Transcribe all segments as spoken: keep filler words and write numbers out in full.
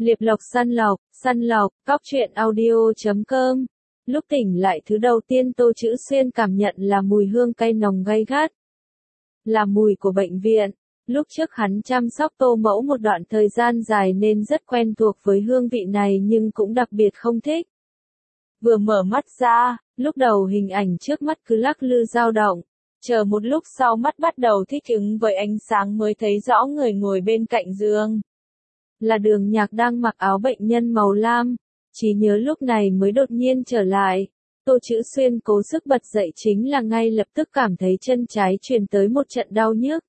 Liệp lộc săn lộc, săn lộc, cóc truyện audio chấm com. Lúc tỉnh lại thứ đầu tiên Tô Chữ Xuyên cảm nhận là mùi hương cay nồng gay gắt. Là mùi của bệnh viện. Lúc trước hắn chăm sóc Tô Mẫu một đoạn thời gian dài nên rất quen thuộc với hương vị này nhưng cũng đặc biệt không thích. Vừa mở mắt ra, lúc đầu hình ảnh trước mắt cứ lắc lư dao động. Chờ một lúc sau mắt bắt đầu thích ứng với ánh sáng mới thấy rõ người ngồi bên cạnh giường. Là Đường Nhạc đang mặc áo bệnh nhân màu lam. Trí nhớ lúc này mới đột nhiên trở lại. Tô Chữ Xuyên cố sức bật dậy chính là ngay lập tức cảm thấy chân trái truyền tới một trận đau nhức.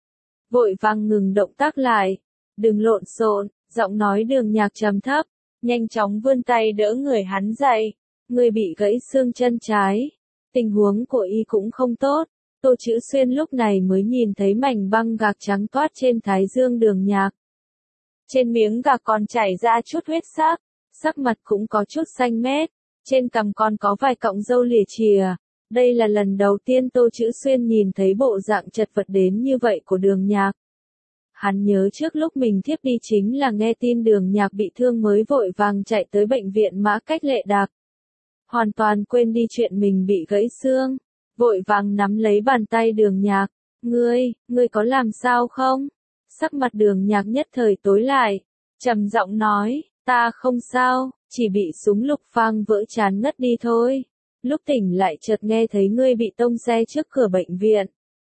Vội vàng ngừng động tác lại. Đừng lộn xộn, giọng nói Đường Nhạc trầm thấp, nhanh chóng vươn tay đỡ người hắn dậy. Người bị gãy xương chân trái. Tình huống của y cũng không tốt. Tô Chữ Xuyên lúc này mới nhìn thấy mảnh băng gạc trắng toát trên thái dương Đường Nhạc. Trên miếng gạc còn chảy ra chút huyết sắc, sắc mặt cũng có chút xanh mét, trên cằm còn có vài cọng râu lìa chìa. Đây là lần đầu tiên Tô Chữ Xuyên nhìn thấy bộ dạng chật vật đến như vậy của Đường Nhạc. Hắn nhớ trước lúc mình thiếp đi chính là nghe tin Đường Nhạc bị thương mới vội vàng chạy tới bệnh viện Mã Cách Lệ Đạc. Hoàn toàn quên đi chuyện mình bị gãy xương, vội vàng nắm lấy bàn tay Đường Nhạc. Ngươi, ngươi có làm sao không? Sắc mặt Đường Nhạc nhất thời tối lại, trầm giọng nói, ta không sao, chỉ bị súng lục phang vỡ chán ngất đi thôi. Lúc tỉnh lại chợt nghe thấy ngươi bị tông xe trước cửa bệnh viện.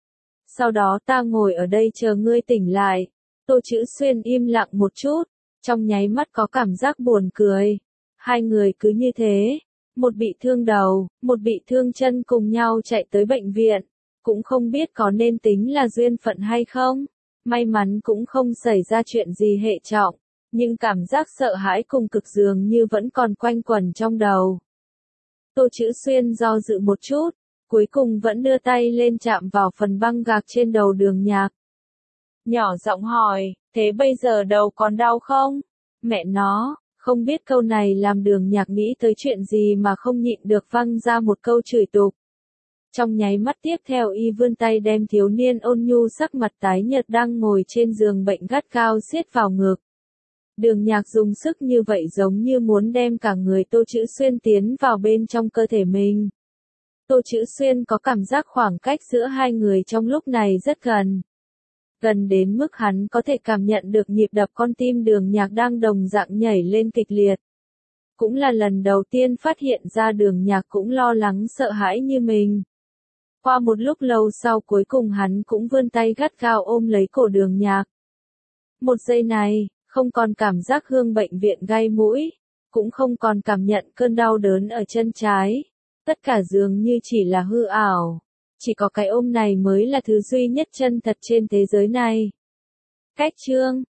Sau đó ta ngồi ở đây chờ ngươi tỉnh lại. Tô Chữ Xuyên im lặng một chút, trong nháy mắt có cảm giác buồn cười. Hai người cứ như thế, một bị thương đầu, một bị thương chân cùng nhau chạy tới bệnh viện, cũng không biết có nên tính là duyên phận hay không. May mắn cũng không xảy ra chuyện gì hệ trọng, nhưng cảm giác sợ hãi cùng cực dường như vẫn còn quanh quẩn trong đầu. Tô Chữ Xuyên do dự một chút, cuối cùng vẫn đưa tay lên chạm vào phần băng gạc trên đầu Đường Nhạc. Nhỏ giọng hỏi, thế bây giờ đầu còn đau không? Mẹ nó, không biết câu này làm Đường Nhạc nghĩ tới chuyện gì mà không nhịn được văng ra một câu chửi tục. Trong nháy mắt tiếp theo y vươn tay đem thiếu niên ôn nhu sắc mặt tái nhợt đang ngồi trên giường bệnh gắt gao siết vào ngực. Đường Nhạc dùng sức như vậy giống như muốn đem cả người Tô Chữ Xuyên tiến vào bên trong cơ thể mình. Tô Chữ Xuyên có cảm giác khoảng cách giữa hai người trong lúc này rất gần. Gần đến mức hắn có thể cảm nhận được nhịp đập con tim Đường Nhạc đang đồng dạng nhảy lên kịch liệt. Cũng là lần đầu tiên phát hiện ra Đường Nhạc cũng lo lắng sợ hãi như mình. Qua một lúc lâu sau cuối cùng hắn cũng vươn tay gắt gao ôm lấy cổ Đường Nhạc. Một giây này, không còn cảm giác hương bệnh viện gai mũi, cũng không còn cảm nhận cơn đau đớn ở chân trái. Tất cả dường như chỉ là hư ảo. Chỉ có cái ôm này mới là thứ duy nhất chân thật trên thế giới này. Cách chương